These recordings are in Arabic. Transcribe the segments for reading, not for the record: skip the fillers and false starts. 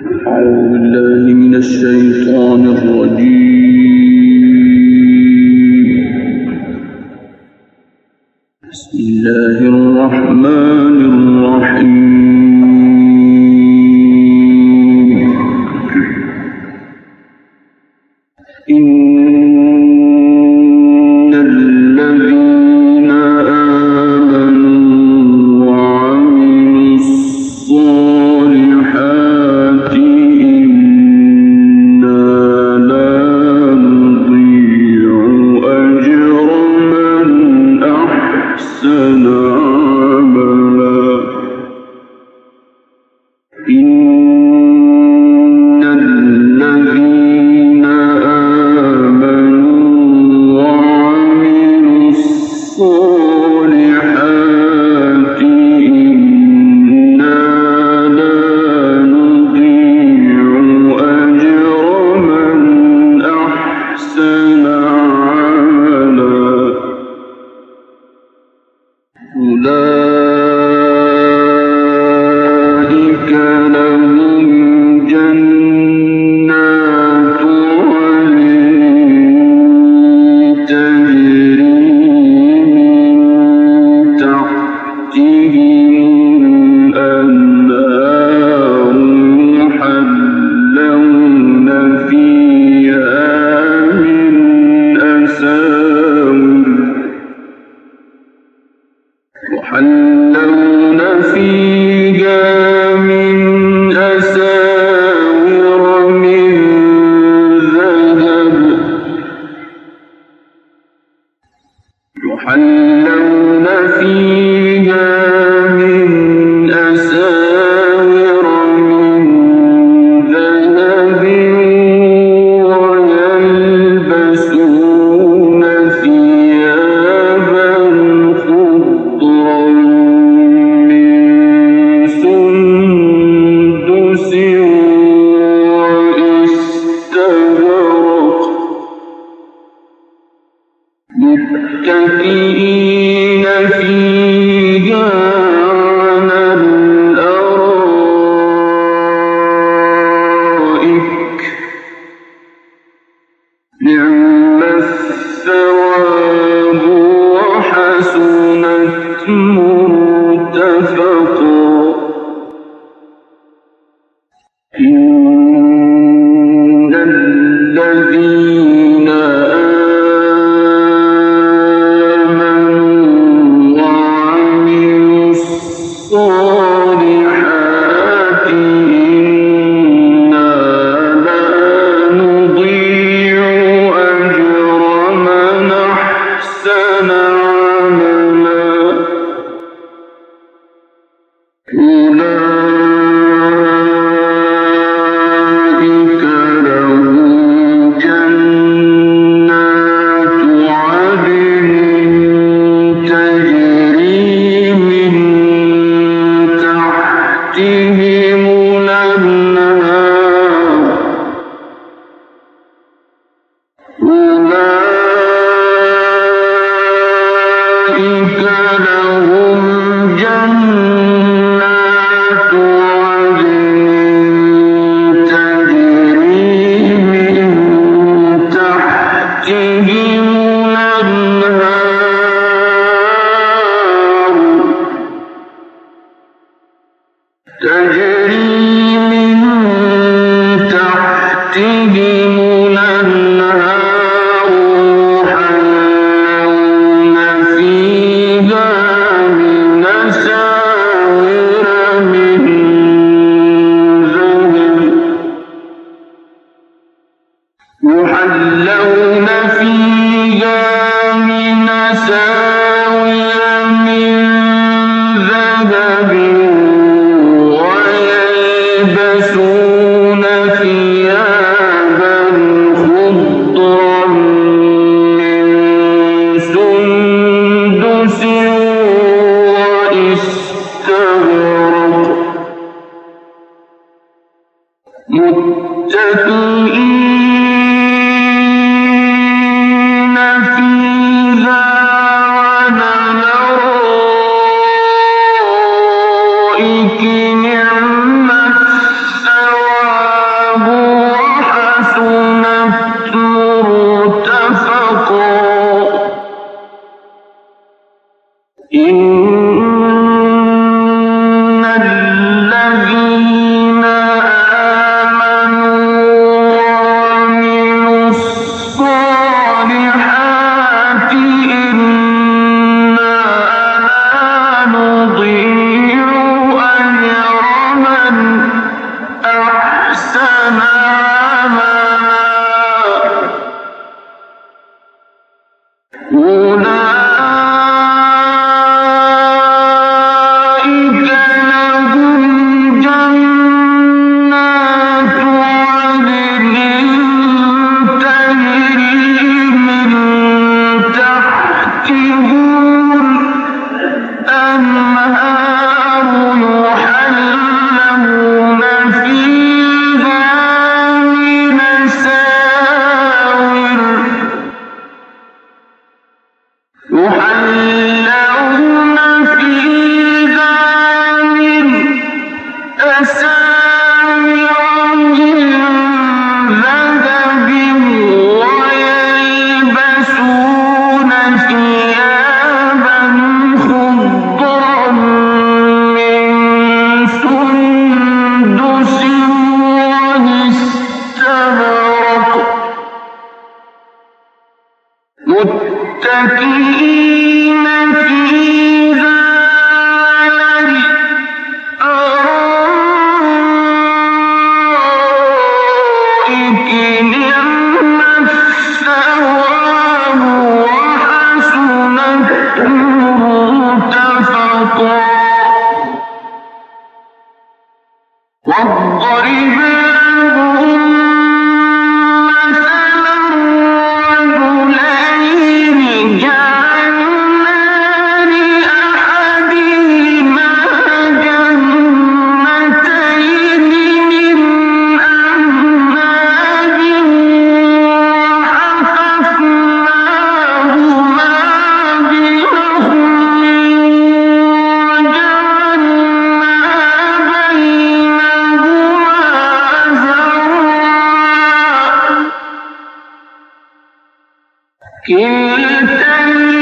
أعوذ بالله من الشيطان الرجيم. بسم الله الرحمن الرحيم. إن الذين آمنوا وعملوا الصالحات إنا لا نضيع أجر من أحسن عملا. إن الذين آمنوا وعملوا الصالحات إنا لا نضيع أجر من أحسن عملا. أولئك لهم جنات عدن تجري من تحتهم الأنهار يحلون فيها من أساور من ذهب يحلون فيها من أساور من ذهب ويلبسون ثيابا خضرا من سندس واستبرق متكئين فيها على الأرائك نعم الثواب وحسنت مرتفقا. إن الذين آمنوا وعملوا الصالحات إنا لا نضيع أجر من أحسن عملا. أولئك لهم جنات عدن تجري من تحتهم الأنهار. أولئك لهم جنات عدن تجري من تحتهم الأنهار يحلون فيها من أساور من ذهب يحلون فيها من أساور من ذهب ويلبسون ثيابا خضرا من سندس واستبرق متكئين فيها على الأرائك نعم الثواب متكئين فيها على الأرائك نعم الثواب وحسنت مرتفقا واضرب لهم مثلا رجلين جعلنا لأحدهما جنتين من أعناب وحففناهما بنخل كلتا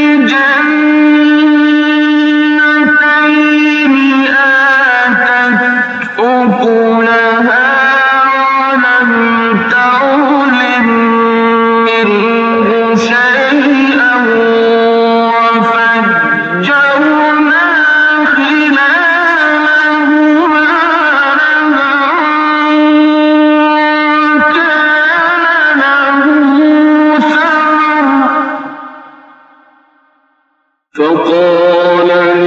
الجنتين آتت أكلها ولم تظلم منه شيئا وفجرنا خلالهما نهرا كان له ثمر فقال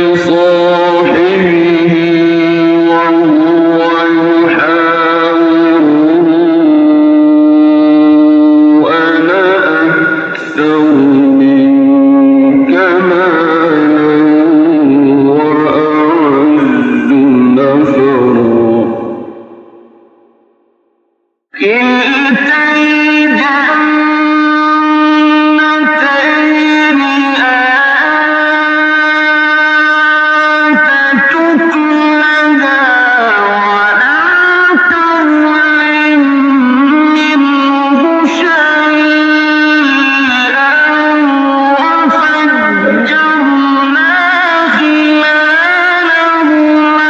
لصاحبه وهو يحاوره أنا أكثر منك مالا وأعز نفرا كلتا الجنتين آتت أكلها ولم تظلم منه شيئا وفجرنا خلالهما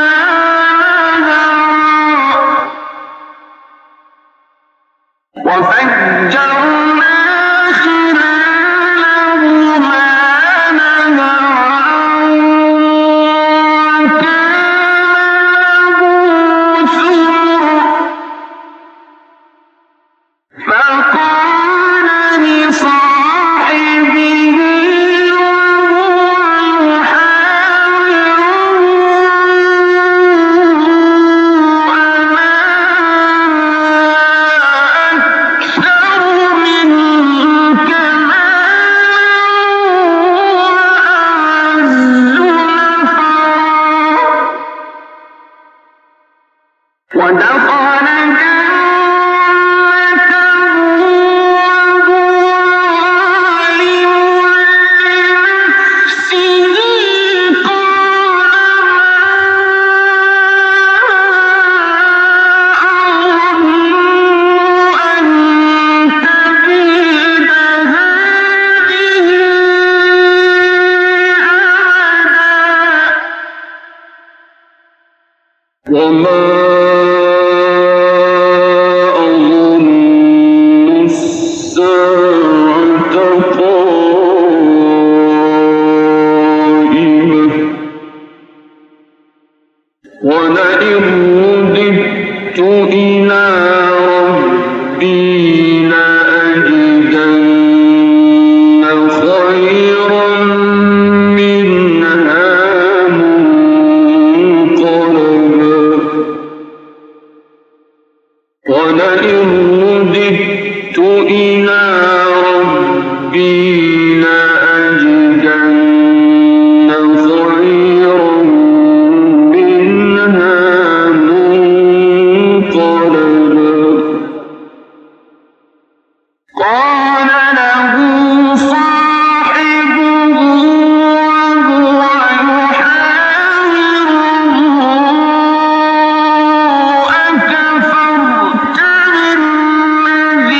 نهرا كان له ثمر فقال لصاحبه وهو يحاوره أنا أكثر منك مالا وأعز نفرا ودخل جنته وهو ظالم لنفسه قال ما أظن أن تبيد هذه أبدا وما أظن الساعة قائمة ولئن رددت إلى ربي لأجدن خيرا منها منقلبا ولئن رددت إلى ربي لأجدن خيرا منها منقلبا قال له صاحبه وهو يحاوره أكفرت بالذي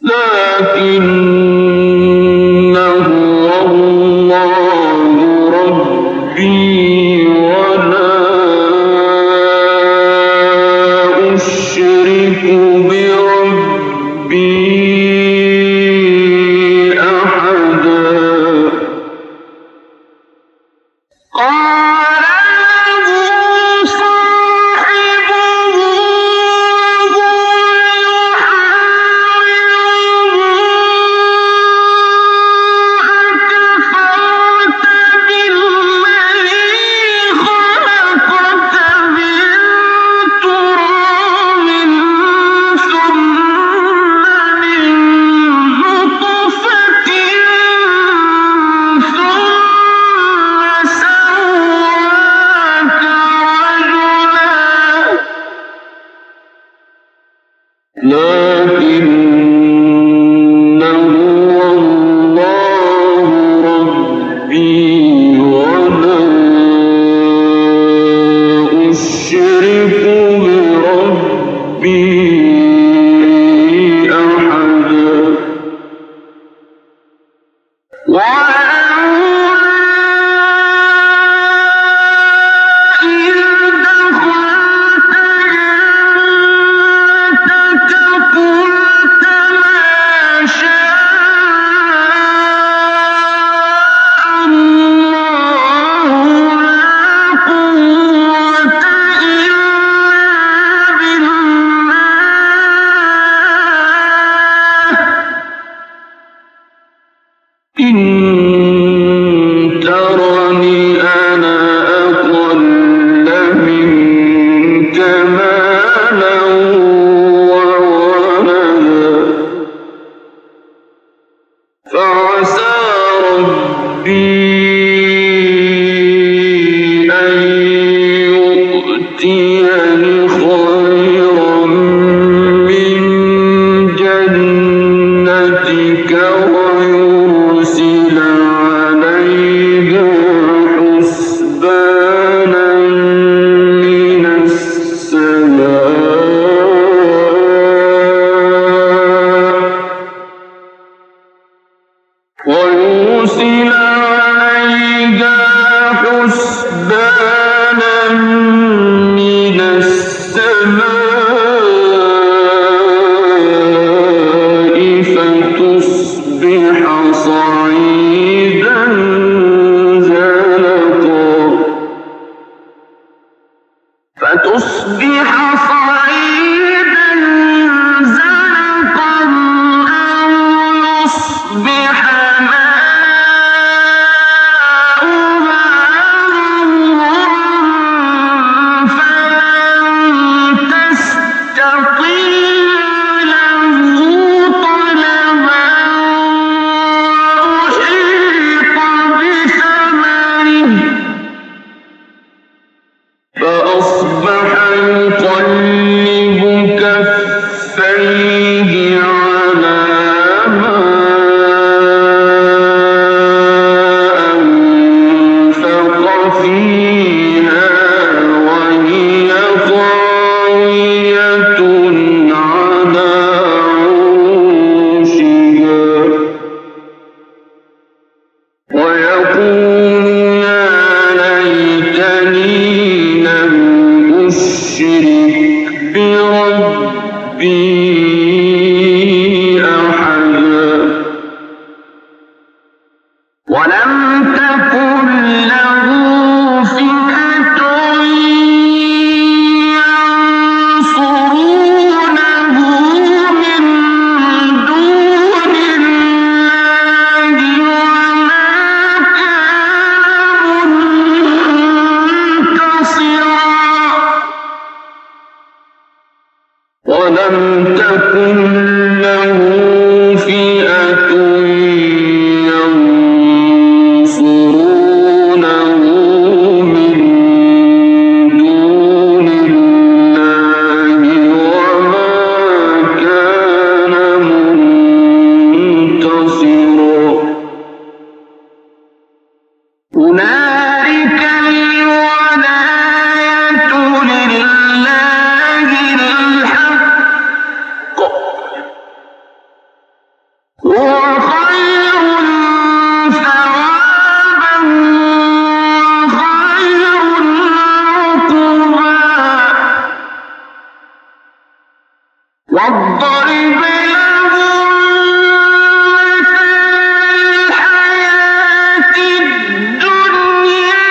لكنه الله ربي ولا أشرك بربي واضرب لهم مثل الحياة الدنيا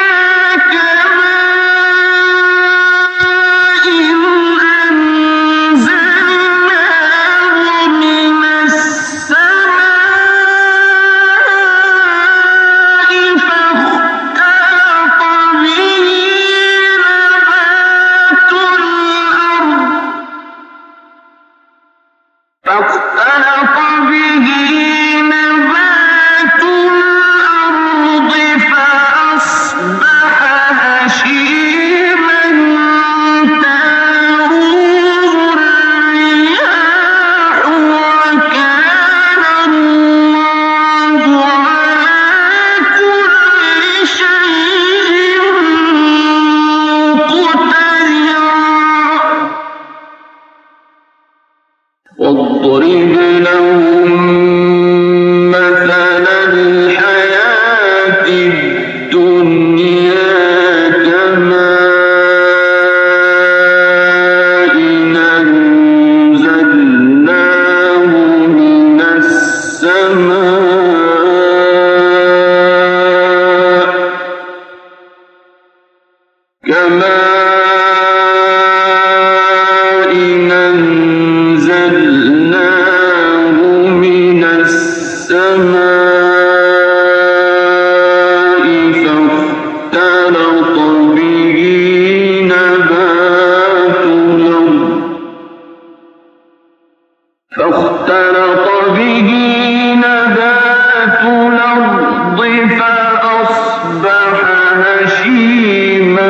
كماء أنزلناه من السماء فاختلط به نبات الأرض فأصبح هشيما تذروه الرياح وكان الله على كل شيء مقتدرا واضرب لهم مثل الحياة الدنيا كماء أنزلناه من السماء فاختلط به نبات الأرض فأصبح هشيما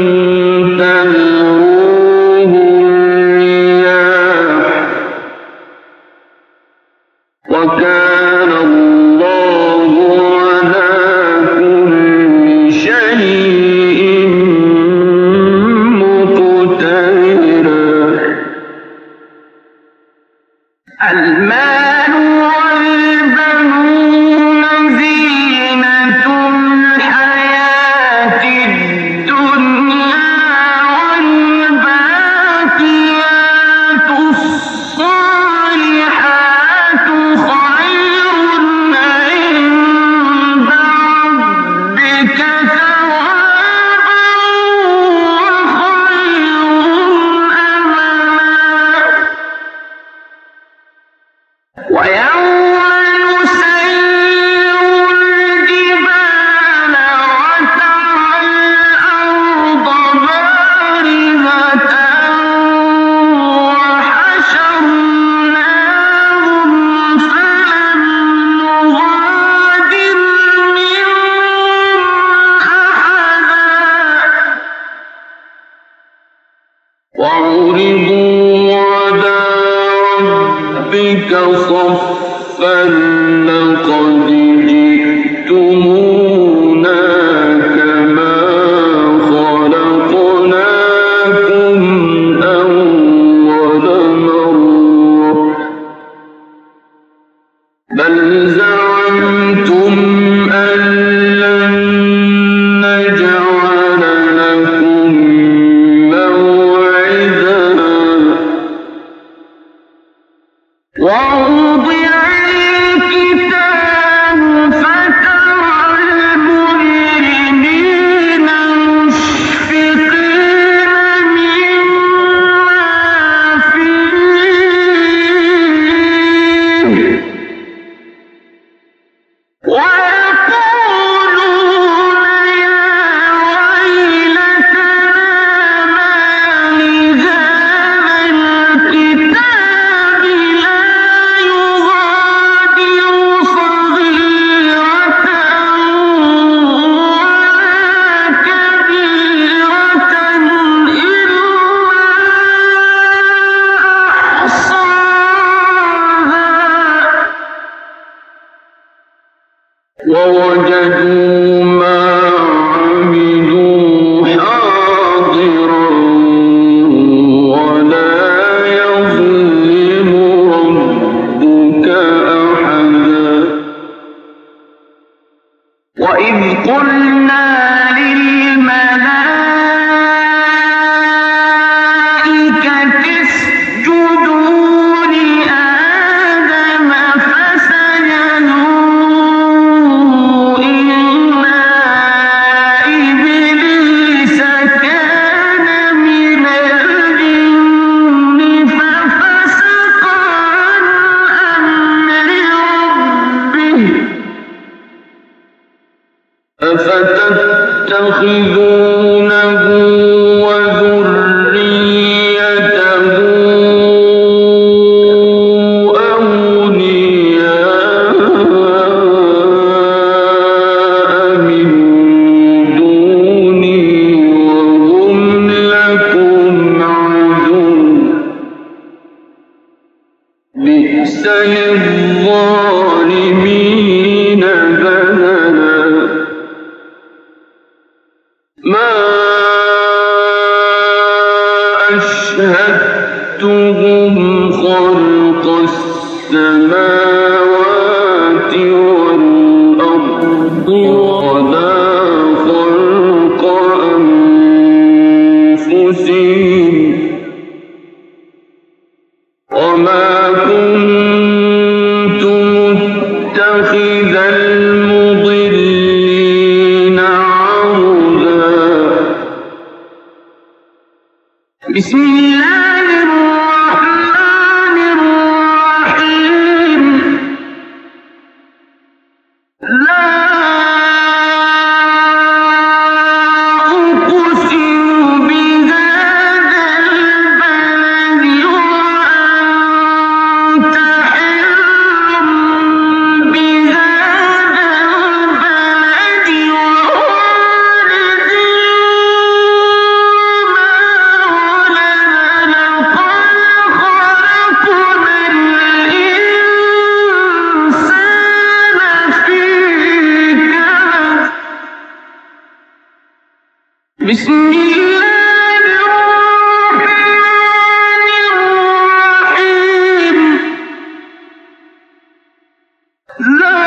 تذروه الرياح وكان الله على كل شيء مقتدرا المال والبنون زينة الحياة الدنيا والباقيات الصالحات خير عند ربك ثوابا وخير أملا ويوم نسير الجبال وترى الأرض بارزة وحشرناهم فلم نغادر منهم أحدا وعرضوا على ربك صفا لقد جئتمونا كما خلقناكم أول مرة بل زعمتم أن لن نجعل لكم موعدا ووضع الكتاب فترى المجرمين مشفقين مما فيه ويقولون يا ويلتنا ما لهذا الكتاب لا يغادر صغيرة ولا كبيرة إلا أحصاها ووجدوا ما عملوا حاضرا ولا يظلم ربك أحدا وإذ قلنا للملائكة اسجدوا بئس للظالمين بدلا ما أشهدتهم خلق السماوات والأرض ولا خلق أنفسهم وما كنت متخذ المضلين عضدا بسم الله الرحمن الرحيم لا أقسم بهذا البلد وأنت حل بهذا البلد ووالد بسم الله الرحمن الرحيم لا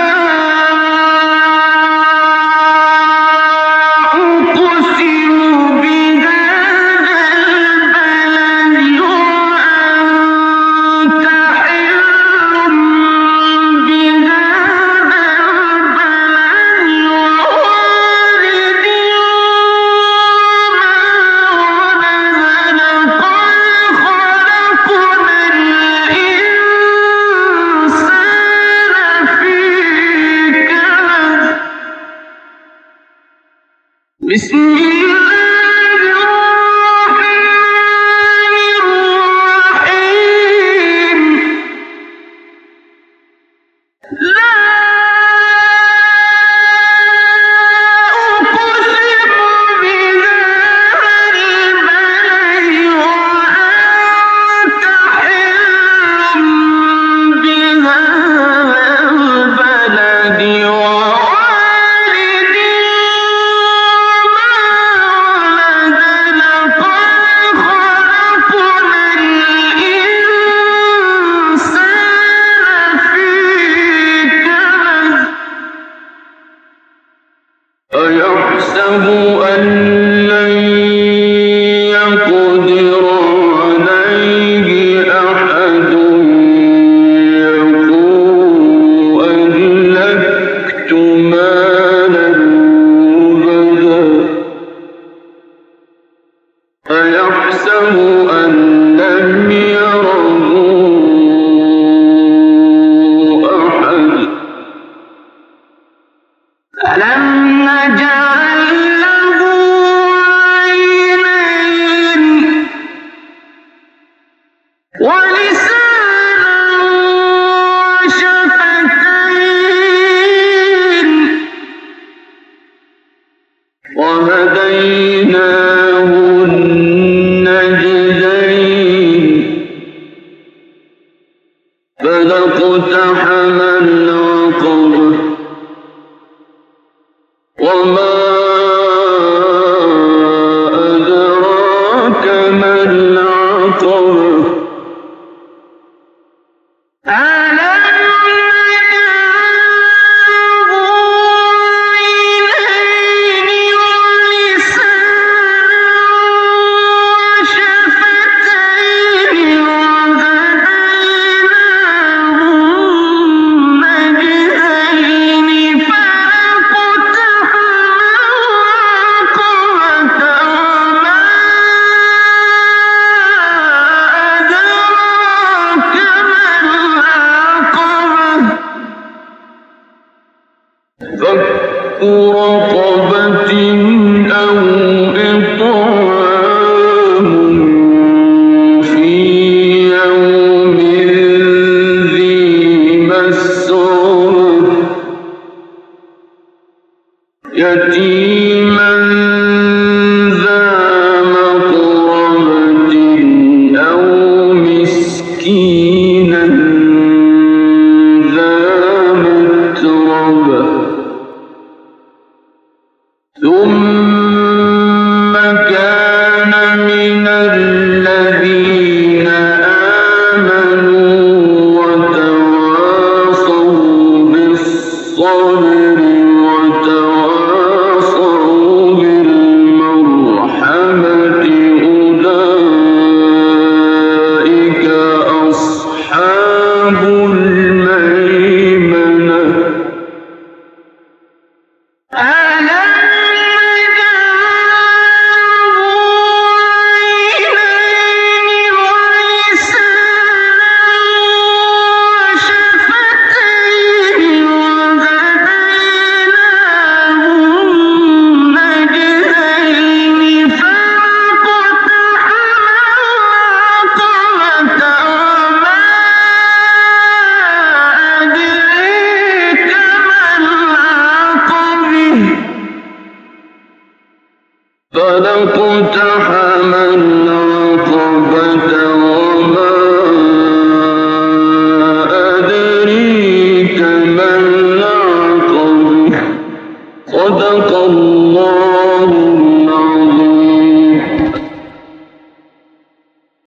أقسم بهذا البلد وأنت حل بهذا البلد ووالد بسم الله الرحمن الرحيم لا أقسم بهذا البلد وأنت حل بهذا البلد ووالد أيحسب أن لن يقدر عليه أحد يقول أهلكت مالا لبدا أيحسب أن لم يره أحد ألم نجعل له عينين ولسانا وشفتين وهديناه النجدين فلاقتحم العقبة وما أدراك ما العقبة ألم نجعل عينين ولسانا وشفتين وهديناه النجدين فك رقبة أو إطعام في يوم ذي مسغبة يتيما ذا مقربة أو مسكينا بالصبر وتواصوا بالمرحمة أولئك أصحاب الميمنة فلقتحم العقبة وما أدريك ما العقبة صدق الله